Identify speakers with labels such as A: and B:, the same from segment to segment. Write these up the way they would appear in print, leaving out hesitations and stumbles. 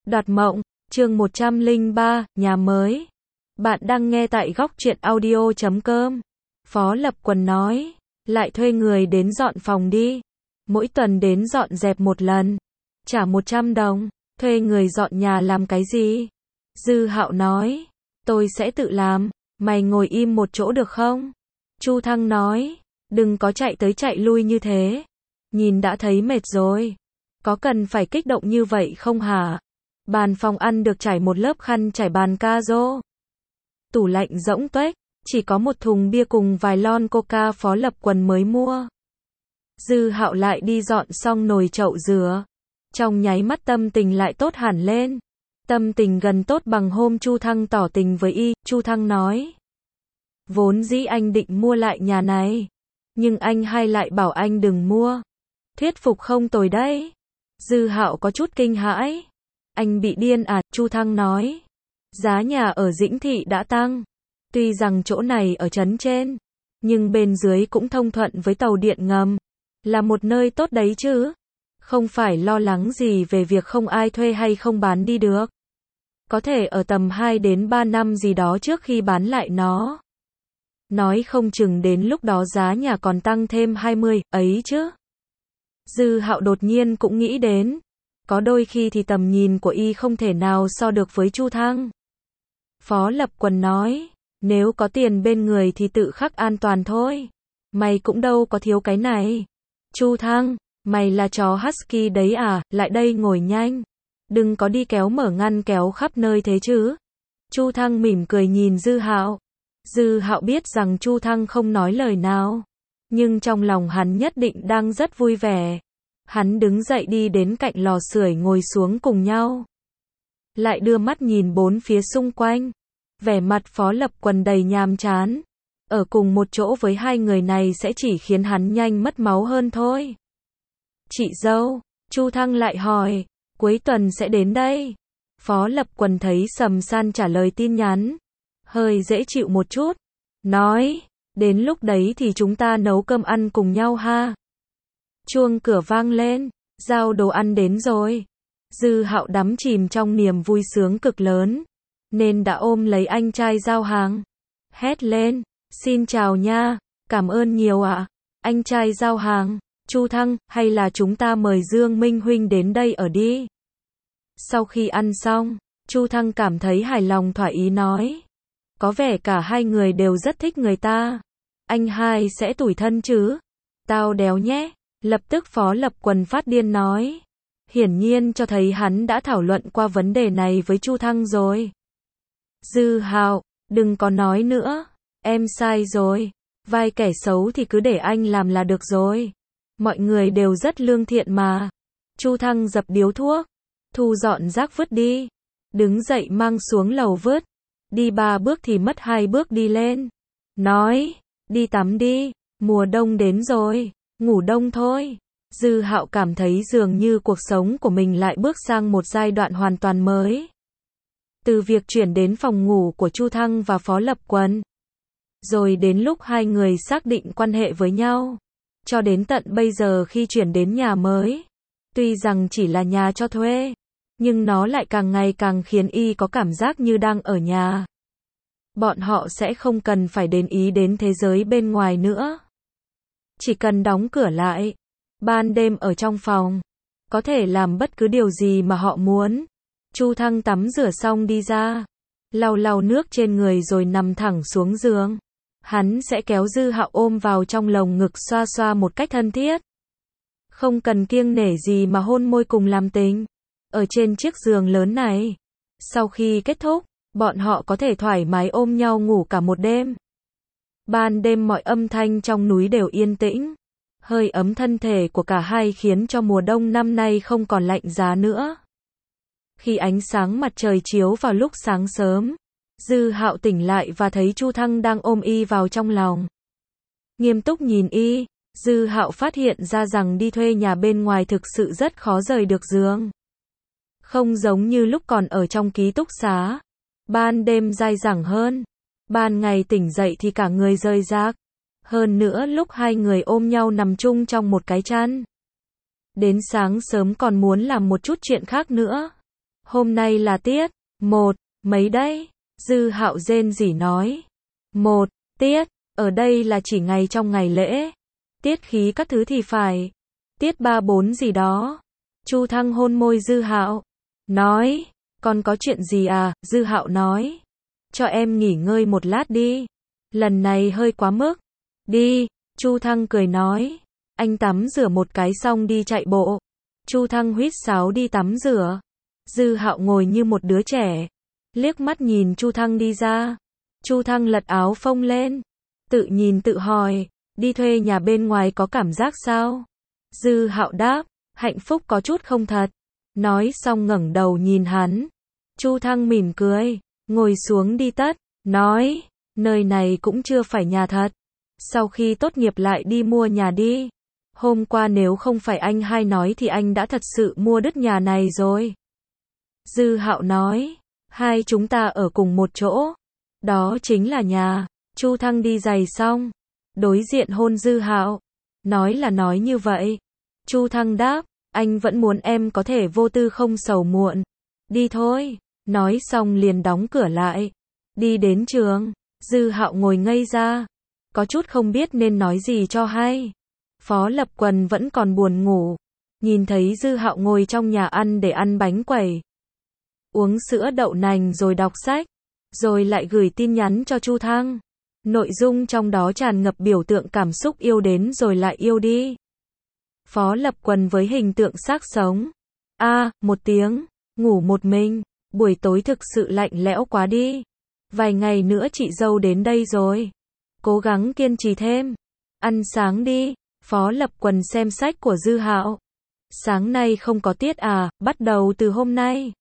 A: Đoạt mộng, chương 103, nhà mới. Bạn đang nghe tại góc truyện audio.com. Phó Lập Quần nói, lại thuê người đến dọn phòng đi. Mỗi tuần đến dọn dẹp một lần. Trả 100 đồng, thuê người dọn nhà làm cái gì? Dư Hạo nói, tôi sẽ tự làm, mày ngồi im một chỗ được không? Chu Thăng nói, đừng có chạy tới chạy lui như thế. Nhìn đã thấy mệt rồi. Có cần phải kích động như vậy không hả? Bàn phòng ăn được trải một lớp khăn trải bàn ca rô. Tủ lạnh rỗng tuếch, chỉ có một thùng bia cùng vài lon coca Phó Lập Quần mới mua. Dư Hạo lại đi dọn xong nồi chậu rửa. Trong nháy mắt tâm tình lại tốt hẳn lên. Tâm tình gần tốt bằng hôm Chu Thăng tỏ tình với y. Chu Thăng nói, vốn dĩ anh định mua lại nhà này, nhưng anh hay lại bảo anh đừng mua. Thuyết phục không tồi đấy. Dư Hạo có chút kinh hãi. Anh bị điên à? Chu Thăng nói, giá nhà ở Dĩnh Thị đã tăng. Tuy rằng chỗ này ở trấn trên, nhưng bên dưới cũng thông thuận với tàu điện ngầm. Là một nơi tốt đấy chứ. Không phải lo lắng gì về việc không ai thuê hay không bán đi được. Có thể ở tầm 2 đến 3 năm gì đó trước khi bán lại nó. Nói không chừng đến lúc đó giá nhà còn tăng thêm 20, ấy chứ. Dư Hạo đột nhiên cũng nghĩ đến, có đôi khi thì tầm nhìn của y không thể nào so được với Chu Thăng. Phó Lập Quần nói, nếu có tiền bên người thì tự khắc an toàn thôi. Mày cũng đâu có thiếu cái này. Chu Thăng, mày là chó husky đấy à? Lại đây ngồi nhanh. Đừng có đi kéo mở ngăn kéo khắp nơi thế chứ. Chu Thăng mỉm cười nhìn Dư Hạo. Dư Hạo biết rằng Chu Thăng không nói lời nào, nhưng trong lòng hắn nhất định đang rất vui vẻ. Hắn đứng dậy đi đến cạnh lò sưởi ngồi xuống cùng nhau. Lại đưa mắt nhìn bốn phía xung quanh. Vẻ mặt Phó Lập Quần đầy nhàm chán. Ở cùng một chỗ với hai người này sẽ chỉ khiến hắn nhanh mất máu hơn thôi. Chị dâu, Chu Thăng lại hỏi, cuối tuần sẽ đến đây. Phó Lập Quần thấy Sầm San trả lời tin nhắn, hơi dễ chịu một chút. Nói, đến lúc đấy thì chúng ta nấu cơm ăn cùng nhau ha. Chuông cửa vang lên, giao đồ ăn đến rồi. Dư Hạo đắm chìm trong niềm vui sướng cực lớn, nên đã ôm lấy anh trai giao hàng. Hét lên, xin chào nha, cảm ơn nhiều ạ. Anh trai giao hàng, Chu Thăng, hay là chúng ta mời Dương Minh Huynh đến đây ở đi. Sau khi ăn xong, Chu Thăng cảm thấy hài lòng thỏa ý nói, có vẻ cả hai người đều rất thích người ta. Anh hai sẽ tủi thân chứ? Tao đéo nhé. Lập tức Phó Lập Quần phát điên nói. Hiển nhiên cho thấy hắn đã thảo luận qua vấn đề này với Chu Thăng rồi. Dư Hạo, đừng có nói nữa. Em sai rồi. Vai kẻ xấu thì cứ để anh làm là được rồi. Mọi người đều rất lương thiện mà. Chu Thăng dập điếu thuốc, thu dọn rác vứt đi. Đứng dậy mang xuống lầu vứt. Đi 3 bước thì mất 2 bước đi lên. Nói, đi tắm đi. Mùa đông đến rồi. Ngủ đông thôi. Dư Hạo cảm thấy dường như cuộc sống của mình lại bước sang một giai đoạn hoàn toàn mới. Từ việc chuyển đến phòng ngủ của Chu Thăng và Phó Lập Quần, rồi đến lúc hai người xác định quan hệ với nhau, cho đến tận bây giờ khi chuyển đến nhà mới. Tuy rằng chỉ là nhà cho thuê, nhưng nó lại càng ngày càng khiến y có cảm giác như đang ở nhà. Bọn họ sẽ không cần phải để ý đến thế giới bên ngoài nữa. Chỉ cần đóng cửa lại, ban đêm ở trong phòng, có thể làm bất cứ điều gì mà họ muốn. Chu Thăng tắm rửa xong đi ra, lau lau nước trên người rồi nằm thẳng xuống giường. Hắn sẽ kéo Dư Hạo ôm vào trong lồng ngực xoa xoa một cách thân thiết. Không cần kiêng nể gì mà hôn môi cùng làm tình. Ở trên chiếc giường lớn này, sau khi kết thúc, bọn họ có thể thoải mái ôm nhau ngủ cả một đêm. Ban đêm mọi âm thanh trong núi đều yên tĩnh. Hơi ấm thân thể của cả hai khiến cho mùa đông năm nay không còn lạnh giá nữa. Khi ánh sáng mặt trời chiếu vào lúc sáng sớm, Dư Hạo tỉnh lại và thấy Chu Thăng đang ôm y vào trong lòng. Nghiêm túc nhìn y, Dư Hạo phát hiện ra rằng đi thuê nhà bên ngoài thực sự rất khó rời được giường. Không giống như lúc còn ở trong ký túc xá. Ban đêm dai dẳng hơn. Ban ngày tỉnh dậy thì cả người rời rạc. Hơn nữa lúc hai người ôm nhau nằm chung trong một cái chăn. Đến sáng sớm còn muốn làm một chút chuyện khác nữa. Hôm nay là tiết 1, mấy đấy? Dư Hạo rên rỉ nói. 1, tiết, ở đây là chỉ ngày trong ngày lễ. Tiết khí các thứ thì phải. Tiết 3 4 gì đó. Chu Thăng hôn môi Dư Hạo. Nói, còn có chuyện gì à? Dư Hạo nói. Cho em nghỉ ngơi một lát đi. Lần này hơi quá mức. Đi, Chu Thăng cười nói. Anh tắm rửa một cái xong đi chạy bộ. Chu Thăng huýt sáo đi tắm rửa. Dư Hạo ngồi như một đứa trẻ. Liếc mắt nhìn Chu Thăng đi ra. Chu Thăng lật áo phông lên. Tự nhìn tự hỏi. Đi thuê nhà bên ngoài có cảm giác sao? Dư Hạo đáp. Hạnh phúc có chút không thật. Nói xong ngẩng đầu nhìn hắn. Chu Thăng mỉm cười. Ngồi xuống đi tất. Nói. Nơi này cũng chưa phải nhà thật. Sau khi tốt nghiệp lại đi mua nhà đi. Hôm qua nếu không phải anh hai nói thì anh đã thật sự mua đứt nhà này rồi. Dư Hạo nói. Hai chúng ta ở cùng một chỗ. Đó chính là nhà. Chu Thăng đi giày xong. Đối diện hôn Dư Hạo. Nói là nói như vậy. Chu Thăng đáp. Anh vẫn muốn em có thể vô tư không sầu muộn. Đi thôi. Nói xong liền đóng cửa lại. Đi đến trường. Dư Hạo ngồi ngây ra. Có chút không biết nên nói gì cho hay. Phó Lập Quần vẫn còn buồn ngủ. Nhìn thấy Dư Hạo ngồi trong nhà ăn để ăn bánh quẩy. Uống sữa đậu nành rồi đọc sách. Rồi lại gửi tin nhắn cho Chu Thăng. Nội dung trong đó tràn ngập biểu tượng cảm xúc yêu đến rồi lại yêu đi. Phó Lập Quần với hình tượng xác sống. Một tiếng. Ngủ một mình. Buổi tối thực sự lạnh lẽo quá đi. Vài ngày nữa chị dâu đến đây rồi. Cố gắng kiên trì thêm. Ăn sáng đi. Phó Lập Quần xem sách của Dư Hạo. Sáng nay không có tiết à, bắt đầu từ hôm nay.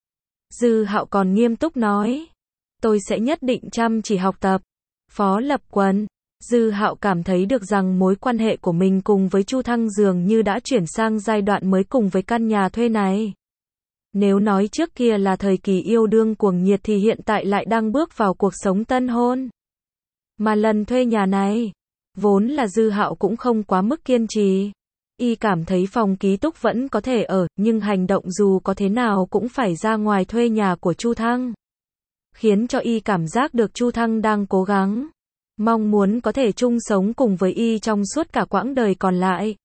A: Dư Hạo còn nghiêm túc nói. Tôi sẽ nhất định chăm chỉ học tập. Phó Lập Quần. Dư Hạo cảm thấy được rằng mối quan hệ của mình cùng với Chu Thăng dường như đã chuyển sang giai đoạn mới cùng với căn nhà thuê này. Nếu nói trước kia là thời kỳ yêu đương cuồng nhiệt thì hiện tại lại đang bước vào cuộc sống tân hôn. Mà lần thuê nhà này, vốn là Dư Hạo cũng không quá mức kiên trì. Y cảm thấy phòng ký túc vẫn có thể ở, nhưng hành động dù có thế nào cũng phải ra ngoài thuê nhà của Chu Thăng. Khiến cho Y cảm giác được Chu Thăng đang cố gắng. Mong muốn có thể chung sống cùng với Y trong suốt cả quãng đời còn lại.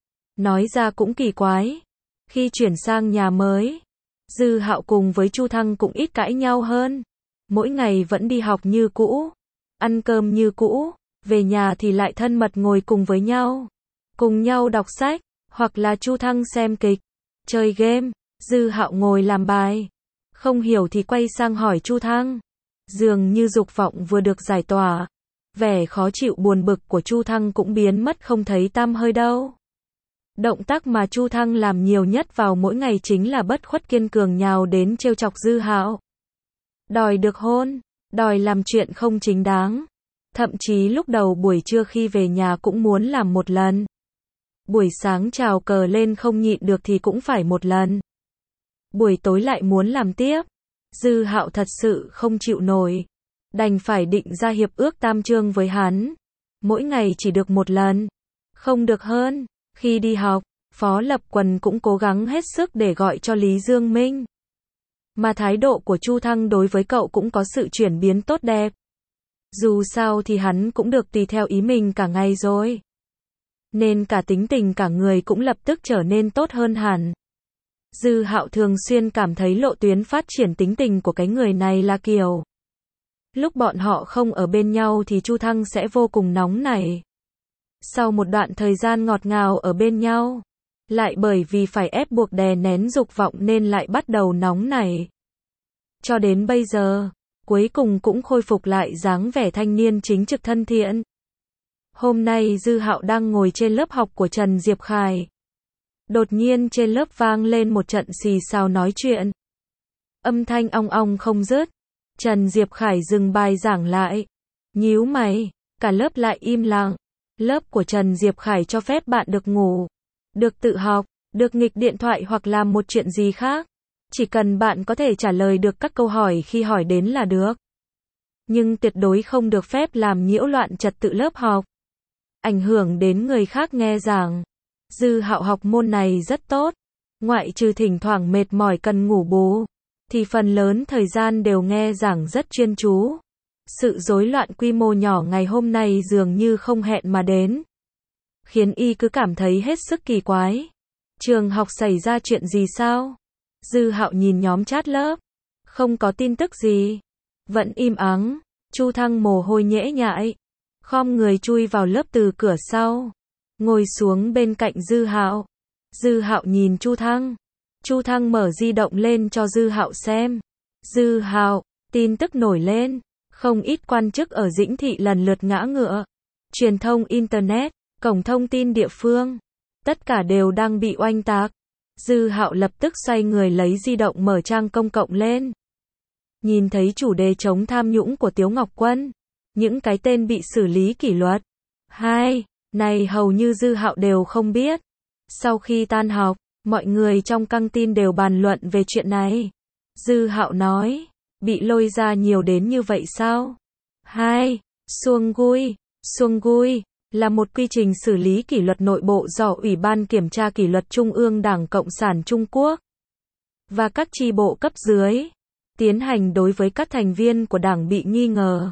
A: Nói ra cũng kỳ quái. Khi chuyển sang nhà mới, Dư Hạo cùng với Chu Thăng cũng ít cãi nhau hơn. Mỗi ngày vẫn đi học như cũ. Ăn cơm như cũ. Về nhà thì lại thân mật ngồi cùng với nhau. Cùng nhau đọc sách. Hoặc là Chu Thăng xem kịch. Chơi game. Dư Hạo ngồi làm bài. Không hiểu thì quay sang hỏi Chu Thăng. Dường như dục vọng vừa được giải tỏa. Vẻ khó chịu buồn bực của Chu Thăng cũng biến mất không thấy tăm hơi đâu. Động tác mà Chu Thăng làm nhiều nhất vào mỗi ngày chính là bất khuất kiên cường nhào đến trêu chọc Dư Hạo. Đòi được hôn, đòi làm chuyện không chính đáng. Thậm chí lúc đầu buổi trưa khi về nhà cũng muốn làm một lần. Buổi sáng trào cờ lên không nhịn được thì cũng phải một lần. Buổi tối lại muốn làm tiếp. Dư Hạo thật sự không chịu nổi. Đành phải định ra hiệp ước tam chương với hắn. Mỗi ngày chỉ được một lần. Không được hơn. Khi đi học, Phó Lập Quần cũng cố gắng hết sức để gọi cho Lý Dương Minh. Mà thái độ của Chu Thăng đối với cậu cũng có sự chuyển biến tốt đẹp. Dù sao thì hắn cũng được tùy theo ý mình cả ngày rồi. Nên cả tính tình cả người cũng lập tức trở nên tốt hơn hẳn. Dư Hạo thường xuyên cảm thấy lộ tuyến phát triển tính tình của cái người này là kiểu. Lúc bọn họ không ở bên nhau thì Chu Thăng sẽ vô cùng nóng nảy. Sau một đoạn thời gian ngọt ngào ở bên nhau, lại bởi vì phải ép buộc đè nén dục vọng nên lại bắt đầu nóng nảy. Cho đến bây giờ, cuối cùng cũng khôi phục lại dáng vẻ thanh niên chính trực thân thiện. Hôm nay Dư Hạo đang ngồi trên lớp học của Trần Diệp Khải. Đột nhiên trên lớp vang lên một trận xì xào nói chuyện. Âm thanh ong ong không dứt. Trần Diệp Khải dừng bài giảng lại. Nhíu mày, cả lớp lại im lặng. Lớp của Trần Diệp Khải cho phép bạn được ngủ, được tự học, được nghịch điện thoại hoặc làm một chuyện gì khác. Chỉ cần bạn có thể trả lời được các câu hỏi khi hỏi đến là được. Nhưng tuyệt đối không được phép làm nhiễu loạn trật tự lớp học. Ảnh hưởng đến người khác nghe giảng. Dư Hạo học môn này rất tốt. Ngoại trừ thỉnh thoảng mệt mỏi cần ngủ bù. thì phần lớn thời gian đều nghe giảng rất chuyên chú. Sự rối loạn quy mô nhỏ ngày hôm nay dường như không hẹn mà đến, khiến y cứ cảm thấy hết sức kỳ quái. Trường học xảy ra chuyện gì sao? Dư Hạo nhìn nhóm chat lớp. Không có tin tức gì. Vẫn im ắng. Chu Thăng mồ hôi nhễ nhại, khom người chui vào lớp từ cửa sau, ngồi xuống bên cạnh Dư Hạo. Dư Hạo nhìn Chu Thăng. Chu Thăng mở di động lên cho Dư Hạo xem. Dư Hạo, tin tức nổi lên, không ít quan chức ở Dĩnh Thị lần lượt ngã ngựa. Truyền thông internet, cổng thông tin địa phương, tất cả đều đang bị oanh tạc. Dư Hạo lập tức xoay người lấy di động mở trang công cộng lên. Nhìn thấy chủ đề chống tham nhũng của Tiếu Ngọc Quân, những cái tên bị xử lý kỷ luật. Này hầu như Dư Hạo đều không biết. Sau khi tan học, mọi người trong căng tin đều bàn luận về chuyện này. Dư Hạo nói, bị lôi ra nhiều đến như vậy sao? Xuông gui là một quy trình xử lý kỷ luật nội bộ do Ủy ban Kiểm tra Kỷ luật Trung ương Đảng Cộng sản Trung Quốc và các chi bộ cấp dưới tiến hành đối với các thành viên của đảng bị nghi ngờ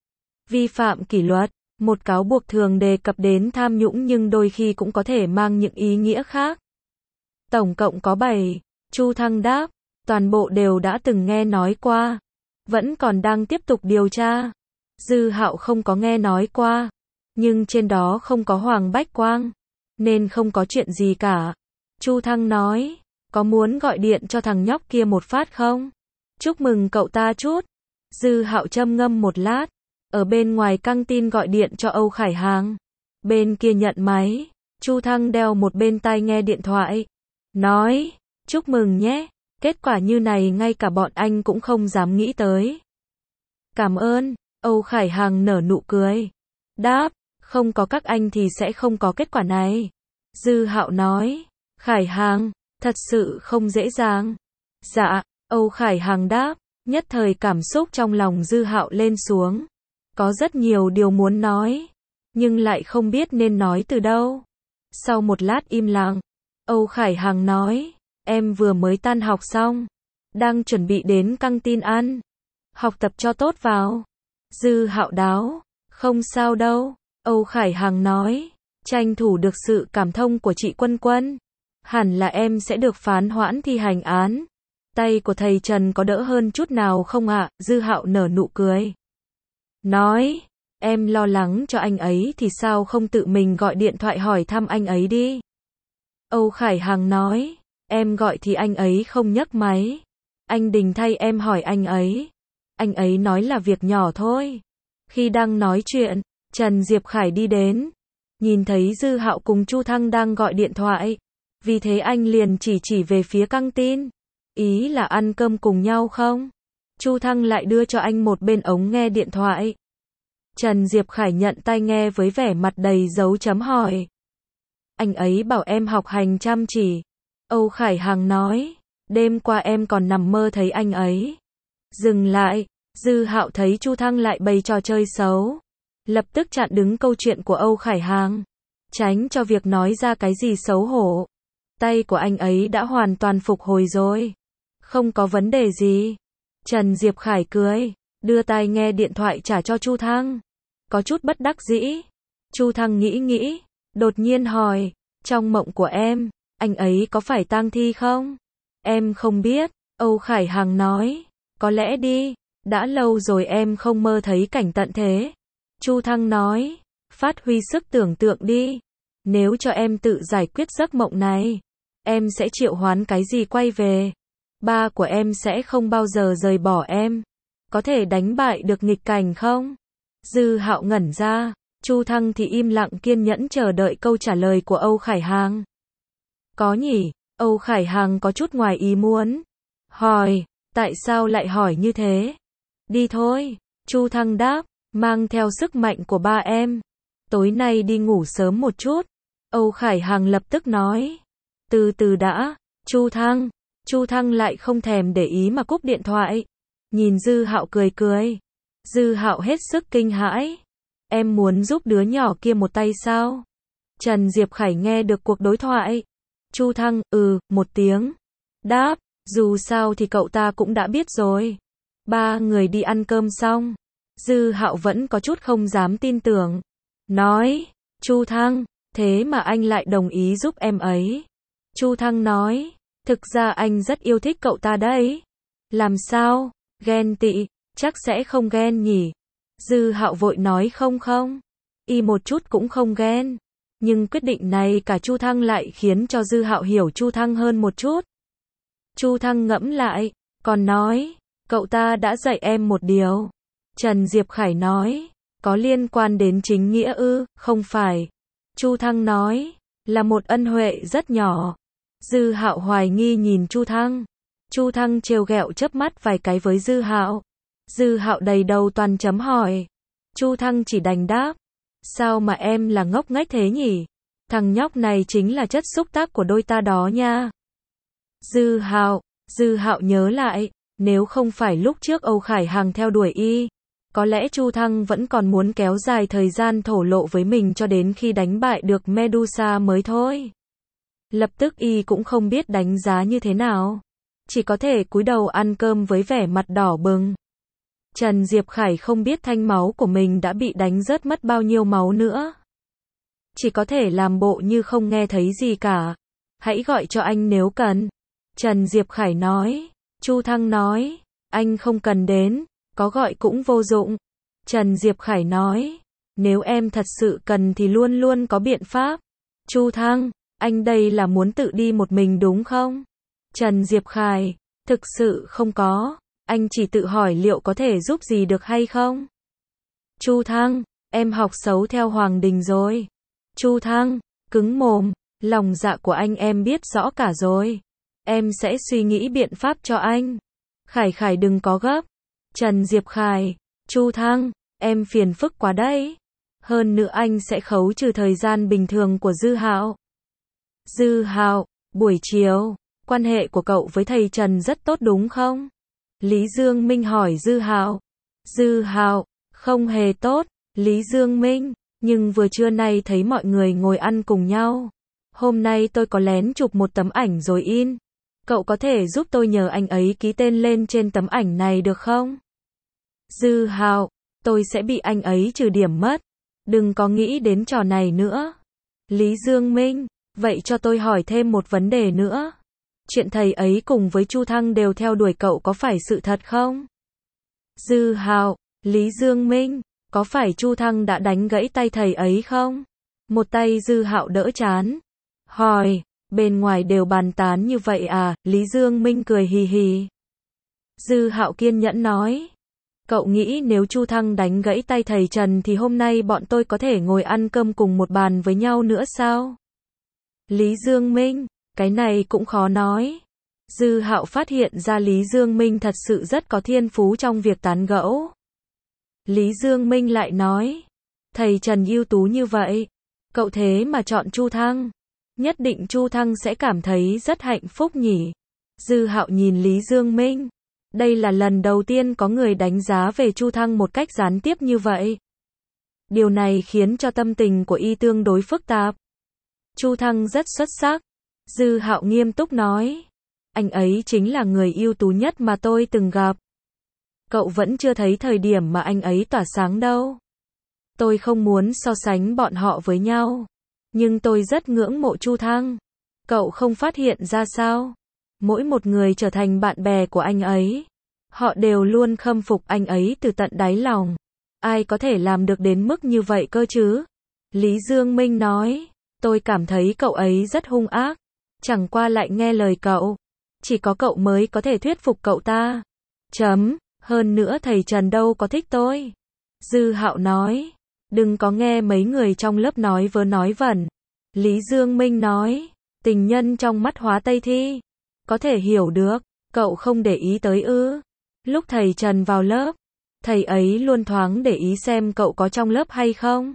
A: vi phạm kỷ luật. Một cáo buộc thường đề cập đến tham nhũng nhưng đôi khi cũng có thể mang những ý nghĩa khác. Tổng cộng có 7. Chu Thăng đáp, toàn bộ đều đã từng nghe nói qua, vẫn còn đang tiếp tục điều tra. Dư Hạo không có nghe nói qua, nhưng trên đó không có Hoàng Bách Quang, nên không có chuyện gì cả. Chu Thăng nói, có muốn gọi điện cho thằng nhóc kia một phát không? Chúc mừng cậu ta chút. Dư Hạo trầm ngâm một lát, ở bên ngoài căng tin gọi điện cho Âu Khải Hàng. Bên kia nhận máy, Chu Thăng đeo một bên tai nghe điện thoại, nói, chúc mừng nhé, kết quả như này ngay cả bọn anh cũng không dám nghĩ tới. Cảm ơn. Âu Khải Hàng nở nụ cười, đáp, không có các anh thì sẽ không có kết quả này. Dư Hạo nói, Khải Hàng, thật sự không dễ dàng. Dạ, Âu Khải Hàng đáp, nhất thời cảm xúc trong lòng Dư Hạo lên xuống. Có rất nhiều điều muốn nói, nhưng lại không biết nên nói từ đâu. Sau một lát im lặng, Âu Khải Hàng nói, em vừa mới tan học xong, đang chuẩn bị đến căng tin ăn. Học tập cho tốt vào. Dư Hạo đáo, không sao đâu. Âu Khải Hàng nói, tranh thủ được sự cảm thông của chị Quân Quân, hẳn là em sẽ được phán hoãn thi hành án. Tay của thầy Trần có đỡ hơn chút nào không ạ? Dư Hạo nở nụ cười, nói, em lo lắng cho anh ấy thì sao không tự mình gọi điện thoại hỏi thăm anh ấy đi. Âu Khải Hàng nói, em gọi thì anh ấy không nhấc máy. Anh Đình thay em hỏi anh ấy. Anh ấy nói là việc nhỏ thôi. Khi đang nói chuyện, Trần Diệp Khải đi đến, nhìn thấy Dư Hạo cùng Chu Thăng đang gọi điện thoại, vì thế anh liền chỉ về phía căng tin. Ý là ăn cơm cùng nhau không? Chu Thăng lại đưa cho anh một bên ống nghe điện thoại. Trần Diệp Khải nhận tai nghe với vẻ mặt đầy dấu chấm hỏi. Anh ấy bảo em học hành chăm chỉ. Âu Khải Hàng nói, đêm qua em còn nằm mơ thấy anh ấy. Dừng lại, Dư Hạo thấy Chu Thăng lại bày trò chơi xấu, lập tức chặn đứng câu chuyện của Âu Khải Hàng, tránh cho việc nói ra cái gì xấu hổ. Tay của anh ấy đã hoàn toàn phục hồi rồi, không có vấn đề gì. Trần Diệp Khải cười, đưa tai nghe điện thoại trả cho Chu Thăng, có chút bất đắc dĩ. Chu Thăng nghĩ, đột nhiên hỏi, trong mộng của em, anh ấy có phải tang thi không? Em không biết. Âu Khải Hàng nói, có lẽ đi, đã lâu rồi em không mơ thấy cảnh tận thế. Chu Thăng nói, phát huy sức tưởng tượng đi, nếu cho em tự giải quyết giấc mộng này, em sẽ triệu hoán cái gì quay về. Ba của em sẽ không bao giờ rời bỏ em. Có thể đánh bại được nghịch cảnh không? Dư Hạo ngẩn ra, Chu Thăng thì im lặng kiên nhẫn chờ đợi câu trả lời của Âu Khải Hàng. Có nhỉ? Âu Khải Hàng có chút ngoài ý muốn, hỏi, tại sao lại hỏi như thế? Đi thôi. Chu Thăng đáp, mang theo sức mạnh của ba em. Tối nay đi ngủ sớm một chút. Âu Khải Hàng lập tức nói, từ từ đã. Chu Thăng lại không thèm để ý mà cúp điện thoại. Nhìn Dư Hạo cười. Dư Hạo hết sức kinh hãi. Em muốn giúp đứa nhỏ kia một tay sao? Trần Diệp Khải nghe được cuộc đối thoại. Chu Thăng, một tiếng, đáp, Dù sao thì cậu ta cũng đã biết rồi. Ba người đi ăn cơm xong, Dư Hạo vẫn có chút không dám tin tưởng. Nói, Chu Thăng, thế mà anh lại đồng ý giúp em ấy. Chu Thăng nói, thực ra anh rất yêu thích cậu ta đấy. Làm sao? Ghen tị? Chắc sẽ không ghen nhỉ? Dư Hạo vội nói không, y một chút cũng không ghen. Nhưng quyết định này cả Chu Thăng lại khiến cho Dư Hạo hiểu Chu Thăng hơn một chút. Chu Thăng ngẫm lại, còn nói, cậu ta đã dạy em một điều. Trần Diệp Khải nói, có liên quan đến chính nghĩa ư? Không phải. Chu Thăng nói, là một ân huệ rất nhỏ. Dư Hạo hoài nghi nhìn Chu Thăng. Chu Thăng trêu ghẹo chớp mắt vài cái với Dư Hạo. Dư Hạo đầy đầu toàn chấm hỏi. Chu Thăng chỉ đành đáp, sao mà em là ngốc nghếch thế nhỉ? Thằng nhóc này chính là chất xúc tác của đôi ta đó nha. Dư Hạo nhớ lại, nếu không phải lúc trước Âu Khải Hằng theo đuổi y, có lẽ Chu Thăng vẫn còn muốn kéo dài thời gian thổ lộ với mình cho đến khi đánh bại được Medusa mới thôi. Lập tức y cũng không biết đánh giá như thế nào, chỉ có thể cúi đầu ăn cơm với vẻ mặt đỏ bừng. Trần Diệp Khải không biết thanh máu của mình đã bị đánh rớt mất bao nhiêu máu nữa. Chỉ có thể làm bộ như không nghe thấy gì cả. Hãy gọi cho anh nếu cần. Trần Diệp Khải nói. Chu Thăng nói, anh không cần đến, có gọi cũng vô dụng. Trần Diệp Khải nói, nếu em thật sự cần thì luôn luôn có biện pháp. Chu Thăng, anh đây là muốn tự đi một mình đúng không? Trần Diệp Khải, thực sự không có, anh chỉ tự hỏi liệu có thể giúp gì được hay không? Chu Thăng, em học xấu theo Hoàng Đình rồi. Chu Thăng, cứng mồm, lòng dạ của anh em biết rõ cả rồi. Em sẽ suy nghĩ biện pháp cho anh. Khải đừng có gấp. Trần Diệp Khải, Chu Thăng, em phiền phức quá đấy. Hơn nữa anh sẽ khấu trừ thời gian bình thường của Dư Hạo. Dư Hạo, buổi chiều, quan hệ của cậu với thầy Trần rất tốt đúng không? Lý Dương Minh hỏi Dư Hạo. Dư Hạo, không hề tốt. Lý Dương Minh, nhưng vừa trưa nay thấy mọi người ngồi ăn cùng nhau. Hôm nay tôi có lén chụp một tấm ảnh rồi in. Cậu có thể giúp tôi nhờ anh ấy ký tên lên trên tấm ảnh này được không? Dư Hạo, tôi sẽ bị anh ấy trừ điểm mất. Đừng có nghĩ đến trò này nữa. Lý Dương Minh, vậy cho tôi hỏi thêm một vấn đề nữa. Chuyện thầy ấy cùng với Chu Thăng đều theo đuổi cậu có phải sự thật không? Dư Hạo, Lý Dương Minh, có phải Chu Thăng đã đánh gãy tay thầy ấy không? Một tay Dư Hạo đỡ chán. Hỏi, bên ngoài đều bàn tán như vậy à? Lý Dương Minh cười hì hì. Dư Hạo kiên nhẫn nói. Cậu nghĩ nếu Chu Thăng đánh gãy tay thầy Trần thì hôm nay bọn tôi có thể ngồi ăn cơm cùng một bàn với nhau nữa sao? Lý Dương Minh, cái này cũng khó nói. Dư Hạo phát hiện ra Lý Dương Minh thật sự rất có thiên phú trong việc tán gẫu. Lý Dương Minh lại nói, thầy Trần ưu tú như vậy, cậu thế mà chọn Chu Thăng, nhất định Chu Thăng sẽ cảm thấy rất hạnh phúc nhỉ. Dư Hạo nhìn Lý Dương Minh, đây là lần đầu tiên có người đánh giá về Chu Thăng một cách gián tiếp như vậy. Điều này khiến cho tâm tình của y tương đối phức tạp. Chu Thăng rất xuất sắc. Dư Hạo nghiêm túc nói, anh ấy chính là người ưu tú nhất mà tôi từng gặp. Cậu vẫn chưa thấy thời điểm mà anh ấy tỏa sáng đâu. Tôi không muốn so sánh bọn họ với nhau, nhưng tôi rất ngưỡng mộ Chu Thăng. Cậu không phát hiện ra sao? Mỗi một người trở thành bạn bè của anh ấy, họ đều luôn khâm phục anh ấy từ tận đáy lòng. Ai có thể làm được đến mức như vậy cơ chứ? Lý Dương Minh nói, tôi cảm thấy cậu ấy rất hung ác, chẳng qua lại nghe lời cậu. Chỉ có cậu mới có thể thuyết phục cậu ta. Hơn nữa thầy Trần đâu có thích tôi. Dư Hạo nói, đừng có nghe mấy người trong lớp nói vớ nói vẩn. Lý Dương Minh nói, tình nhân trong mắt Hóa Tây Thi. Có thể hiểu được, cậu không để ý tới ư? Lúc thầy Trần vào lớp, thầy ấy luôn thoáng để ý xem cậu có trong lớp hay không.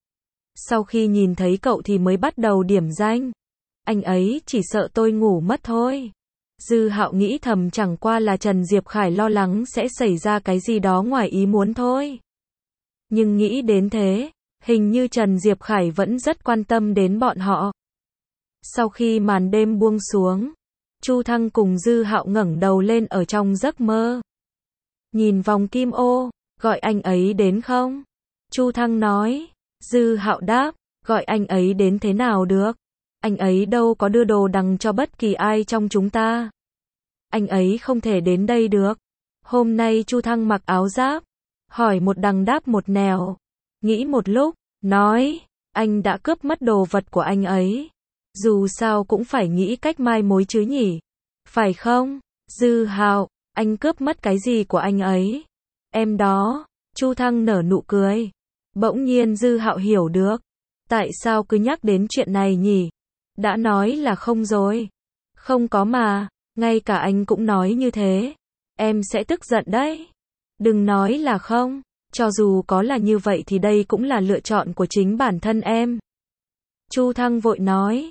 A: Sau khi nhìn thấy cậu thì mới bắt đầu điểm danh. Anh ấy chỉ sợ tôi ngủ mất thôi. Dư Hạo nghĩ thầm chẳng qua là Trần Diệp Khải lo lắng sẽ xảy ra cái gì đó ngoài ý muốn thôi. Nhưng nghĩ đến thế, hình như Trần Diệp Khải vẫn rất quan tâm đến bọn họ. Sau khi màn đêm buông xuống, Chu Thăng cùng Dư Hạo ngẩng đầu lên ở trong giấc mơ. Nhìn vòng kim ô, gọi anh ấy đến không? Chu Thăng nói. Dư Hạo đáp, gọi anh ấy đến thế nào được? Anh ấy đâu có đưa đồ đằng cho bất kỳ ai trong chúng ta. Anh ấy không thể đến đây được. Hôm nay Chu Thăng mặc áo giáp, hỏi một đằng đáp một nẻo. Nghĩ một lúc, nói, anh đã cướp mất đồ vật của anh ấy. Dù sao cũng phải nghĩ cách mai mối chứ nhỉ? Phải không? Dư Hạo, anh cướp mất cái gì của anh ấy? Em đó. Chu Thăng nở nụ cười. Bỗng nhiên Dư Hạo hiểu được. Tại sao cứ nhắc đến chuyện này nhỉ? Đã nói là không rồi. Không có mà, ngay cả anh cũng nói như thế. Em sẽ tức giận đấy. Đừng nói là không, cho dù có là như vậy thì đây cũng là lựa chọn của chính bản thân em. Chu Thăng vội nói,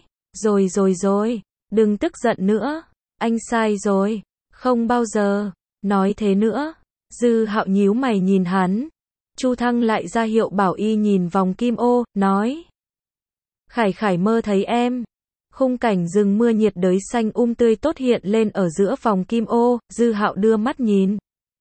A: rồi, đừng tức giận nữa, anh sai rồi, không bao giờ, nói thế nữa. Dư Hạo nhíu mày nhìn hắn. Chu Thăng lại ra hiệu bảo y nhìn vòng kim ô, nói. Khải mơ thấy em. Khung cảnh rừng mưa nhiệt đới xanh tươi tốt hiện lên ở giữa vòng kim ô, Dư Hạo đưa mắt nhìn.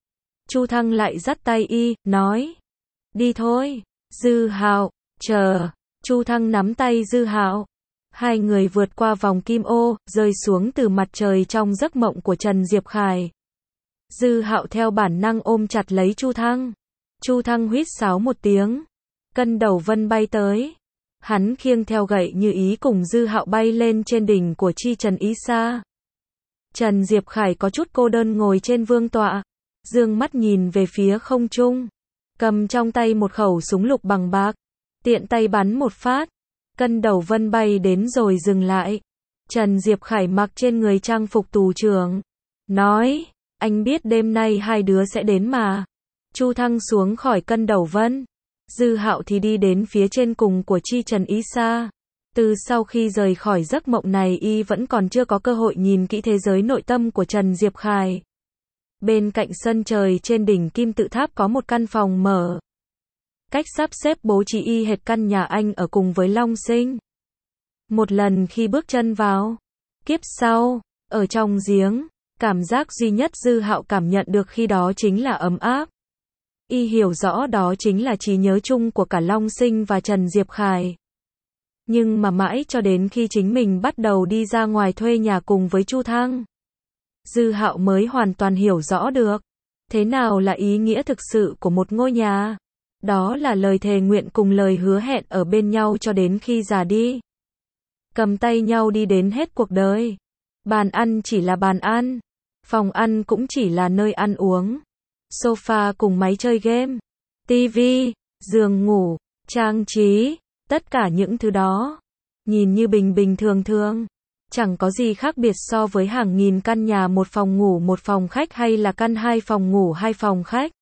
A: Chu Thăng lại dắt tay y, nói. Đi thôi. Dư Hạo, chờ. Chu Thăng nắm tay Dư Hạo. Hai người vượt qua vòng kim ô, rơi xuống từ mặt trời trong giấc mộng của Trần Diệp Khải. Dư Hạo theo bản năng ôm chặt lấy Chu Thăng. Chu Thăng huýt sáo một tiếng. Cân Đầu Vân bay tới. Hắn khiêng theo gậy như ý cùng Dư Hạo bay lên trên đỉnh của Chi Trần Ý Sa. Trần Diệp Khải có chút cô đơn ngồi trên vương tọa, dương mắt nhìn về phía không trung, cầm trong tay một khẩu súng lục bằng bạc, tiện tay bắn một phát. Cân Đầu Vân bay đến rồi dừng lại. Trần Diệp Khải mặc trên người trang phục tù trưởng, nói, anh biết đêm nay hai đứa sẽ đến mà. Chu Thăng xuống khỏi Cân Đầu Vân. Dư Hạo thì đi đến phía trên cùng của Chi Trần Ý Sa. Từ sau khi rời khỏi giấc mộng này y vẫn còn chưa có cơ hội nhìn kỹ thế giới nội tâm của Trần Diệp Khải. Bên cạnh sân trời trên đỉnh Kim Tự Tháp có một căn phòng mở. Cách sắp xếp bố trí y hệt căn nhà anh ở cùng với Long Sinh. Một lần khi bước chân vào, kiếp sau, ở trong giếng, cảm giác duy nhất Dư Hạo cảm nhận được khi đó chính là ấm áp. Y hiểu rõ đó chính là trí nhớ chung của cả Long Sinh và Trần Diệp Khải. Nhưng mà mãi cho đến khi chính mình bắt đầu đi ra ngoài thuê nhà cùng với Chu Thăng, Dư Hạo mới hoàn toàn hiểu rõ được thế nào là ý nghĩa thực sự của một ngôi nhà. Đó là lời thề nguyện cùng lời hứa hẹn ở bên nhau cho đến khi già đi. Cầm tay nhau đi đến hết cuộc đời. Bàn ăn chỉ là bàn ăn, phòng ăn cũng chỉ là nơi ăn uống, sofa cùng máy chơi game, tivi, giường ngủ, trang trí, tất cả những thứ đó nhìn như bình bình thường thường, chẳng có gì khác biệt so với hàng nghìn căn nhà một phòng ngủ một phòng khách hay là căn hai phòng ngủ hai phòng khách.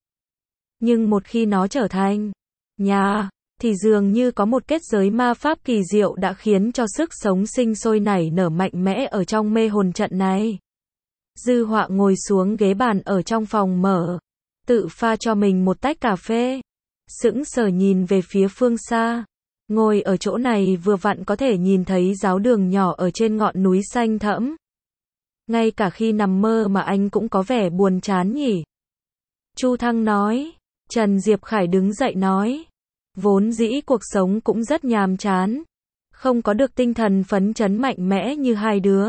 A: Nhưng một khi nó trở thành nhà, thì dường như có một kết giới ma pháp kỳ diệu đã khiến cho sức sống sinh sôi nảy nở mạnh mẽ ở trong mê hồn trận này. Dư Họa ngồi xuống ghế bàn ở trong phòng mở, tự pha cho mình một tách cà phê, sững sờ nhìn về phía phương xa. Ngồi ở chỗ này vừa vặn có thể nhìn thấy giáo đường nhỏ ở trên ngọn núi xanh thẫm. Ngay cả khi nằm mơ mà anh cũng có vẻ buồn chán nhỉ? Chu Thăng nói. Trần Diệp Khải đứng dậy nói. Vốn dĩ cuộc sống cũng rất nhàm chán, không có được tinh thần phấn chấn mạnh mẽ như hai đứa.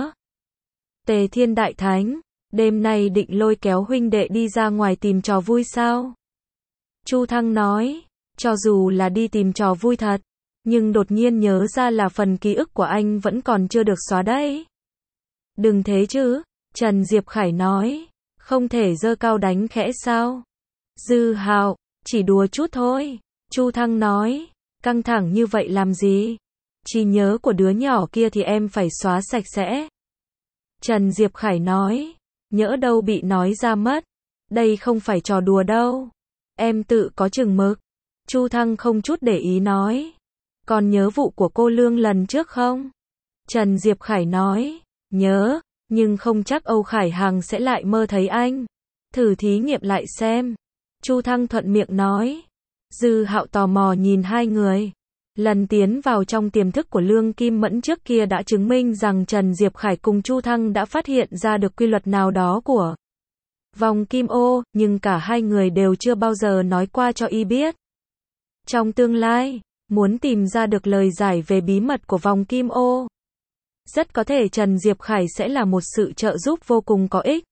A: Tề Thiên Đại Thánh, đêm nay định lôi kéo huynh đệ đi ra ngoài tìm trò vui sao? Chu Thăng nói. Cho dù là đi tìm trò vui thật, nhưng đột nhiên nhớ ra là phần ký ức của anh vẫn còn chưa được xóa đấy. Đừng thế chứ, Trần Diệp Khải nói. Không thể giơ cao đánh khẽ sao? Dư Hạo, chỉ đùa chút thôi. Chu Thăng nói. Căng thẳng như vậy làm gì? Trí nhớ của đứa nhỏ kia thì em phải xóa sạch sẽ. Trần Diệp Khải nói. Nhỡ đâu bị nói ra mất. Đây không phải trò đùa đâu. Em tự có chừng mực. Chu Thăng không chút để ý nói. Còn nhớ vụ của cô Lương lần trước không? Trần Diệp Khải nói. Nhớ, nhưng không chắc Âu Khải Hằng sẽ lại mơ thấy anh. Thử thí nghiệm lại xem. Chu Thăng thuận miệng nói. Dư Hạo tò mò nhìn hai người. Lần tiến vào trong tiềm thức của Lương Kim Mẫn trước kia đã chứng minh rằng Trần Diệp Khải cùng Chu Thăng đã phát hiện ra được quy luật nào đó của vòng kim ô, nhưng cả hai người đều chưa bao giờ nói qua cho y biết. Trong tương lai, muốn tìm ra được lời giải về bí mật của vòng kim ô, rất có thể Trần Diệp Khải sẽ là một sự trợ giúp vô cùng có ích.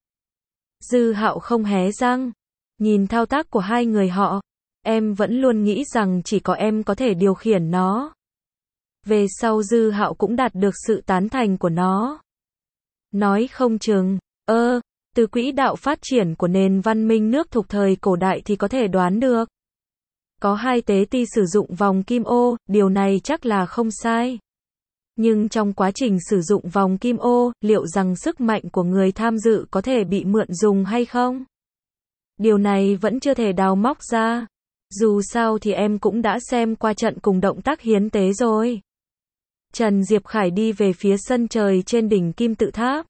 A: Dư Hạo không hé răng, nhìn thao tác của hai người họ, em vẫn luôn nghĩ rằng chỉ có em có thể điều khiển nó. Về sau Dư Hạo cũng đạt được sự tán thành của nó. Nói không chừng, từ quỹ đạo phát triển của nền văn minh nước Thục thời cổ đại thì có thể đoán được. Có hai tế ti sử dụng vòng kim ô, điều này chắc là không sai. Nhưng trong quá trình sử dụng vòng kim ô, liệu rằng sức mạnh của người tham dự có thể bị mượn dùng hay không? Điều này vẫn chưa thể đào móc ra. Dù sao thì em cũng đã xem qua trận cùng động tác hiến tế rồi. Trần Diệp Khải đi về phía sân trời trên đỉnh Kim Tự Tháp.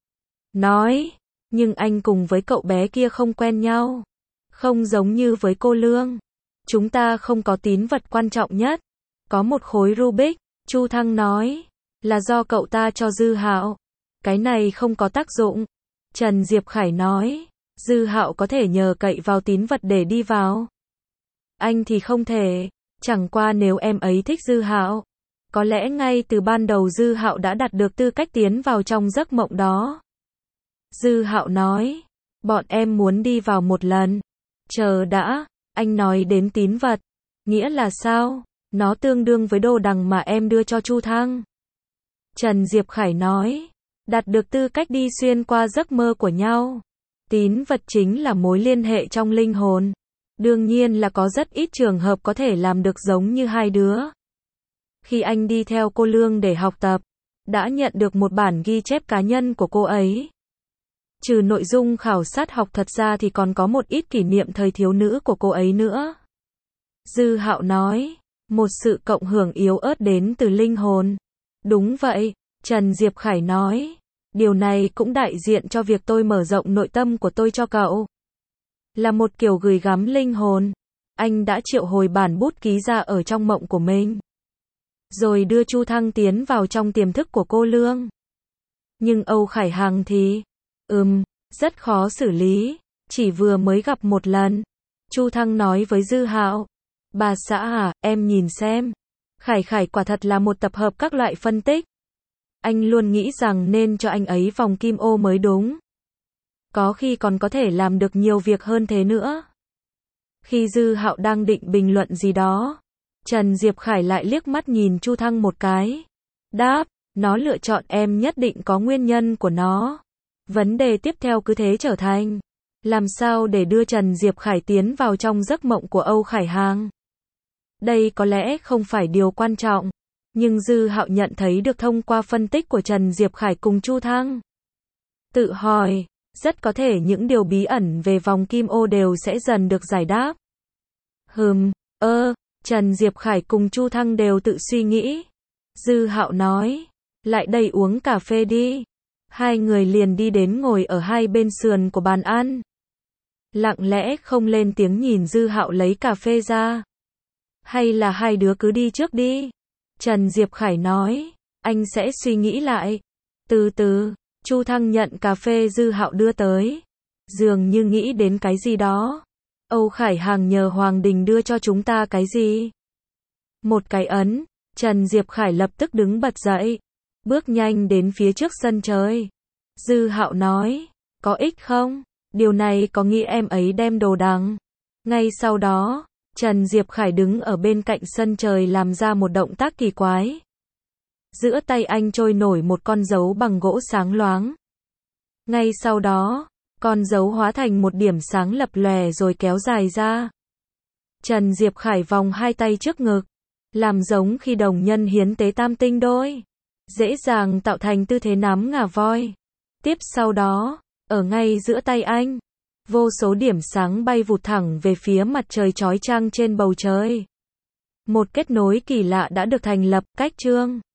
A: Nói, nhưng anh cùng với cậu bé kia không quen nhau. Không giống như với cô Lương. Chúng ta không có tín vật quan trọng nhất. Có một khối Rubik, Chu Thăng nói. Là do cậu ta cho Dư Hạo. Cái này không có tác dụng. Trần Diệp Khải nói. Dư Hạo có thể nhờ cậy vào tín vật để đi vào. Anh thì không thể. Chẳng qua nếu em ấy thích Dư Hạo, có lẽ ngay từ ban đầu Dư Hạo đã đạt được tư cách tiến vào trong giấc mộng đó. Dư Hạo nói. Bọn em muốn đi vào một lần. Chờ đã, anh nói đến tín vật. Nghĩa là sao? Nó tương đương với đồ đằng mà em đưa cho Chu Thăng. Trần Diệp Khải nói. Đạt được tư cách đi xuyên qua giấc mơ của nhau. Tín vật chính là mối liên hệ trong linh hồn. Đương nhiên là có rất ít trường hợp có thể làm được giống như hai đứa. Khi anh đi theo cô Lương để học tập, đã nhận được một bản ghi chép cá nhân của cô ấy. Trừ nội dung khảo sát học thật ra thì còn có một ít kỷ niệm thời thiếu nữ của cô ấy nữa. Dư Hạo nói, một sự cộng hưởng yếu ớt đến từ linh hồn. Đúng vậy, Trần Diệp Khải nói. Điều này cũng đại diện cho việc tôi mở rộng nội tâm của tôi cho cậu. Là một kiểu gửi gắm linh hồn. Anh đã triệu hồi bản bút ký ra ở trong mộng của mình. Rồi đưa Chu Thăng tiến vào trong tiềm thức của cô Lương. Nhưng Âu Khải Hằng thì, rất khó xử lý. Chỉ vừa mới gặp một lần. Chu Thăng nói với Dư Hạo. Bà xã à, em nhìn xem. Khải quả thật là một tập hợp các loại phân tích. Anh luôn nghĩ rằng nên cho anh ấy vòng kim ô mới đúng. Có khi còn có thể làm được nhiều việc hơn thế nữa. Khi Dư Hạo đang định bình luận gì đó, Trần Diệp Khải lại liếc mắt nhìn Chu Thăng một cái. Đáp, nó lựa chọn em nhất định có nguyên nhân của nó. Vấn đề tiếp theo cứ thế trở thành, làm sao để đưa Trần Diệp Khải tiến vào trong giấc mộng của Âu Khải Hằng. Đây có lẽ không phải điều quan trọng, nhưng Dư Hạo nhận thấy được thông qua phân tích của Trần Diệp Khải cùng Chu Thăng. Tự hỏi, rất có thể những điều bí ẩn về vòng kim ô đều sẽ dần được giải đáp. Trần Diệp Khải cùng Chu Thăng đều tự suy nghĩ. Dư Hạo nói, lại đây uống cà phê đi. Hai người liền đi đến ngồi ở hai bên sườn của bàn ăn. Lặng lẽ không lên tiếng nhìn Dư Hạo lấy cà phê ra. Hay là hai đứa cứ đi trước đi. Trần Diệp Khải nói, anh sẽ suy nghĩ lại. Từ từ, Chu Thăng nhận cà phê Dư Hạo đưa tới. Dường như nghĩ đến cái gì đó. Âu Khải Hằng nhờ Hoàng Đình đưa cho chúng ta cái gì? Một cái ấn. Trần Diệp Khải lập tức đứng bật dậy. Bước nhanh đến phía trước sân trời. Dư Hạo nói, có ích không? Điều này có nghĩa em ấy đem đồ đằng. Ngay sau đó, Trần Diệp Khải đứng ở bên cạnh sân trời làm ra một động tác kỳ quái. Giữa tay anh trôi nổi một con dấu bằng gỗ sáng loáng. Ngay sau đó, con dấu hóa thành một điểm sáng lập lòe rồi kéo dài ra. Trần Diệp Khải vòng hai tay trước ngực, làm giống khi đồng nhân hiến tế tam tinh đôi. Dễ dàng tạo thành tư thế nắm ngà voi. Tiếp sau đó, ở ngay giữa tay anh, vô số điểm sáng bay vụt thẳng về phía mặt trời chói chang trên bầu trời. Một kết nối kỳ lạ đã được thành lập, cách chương.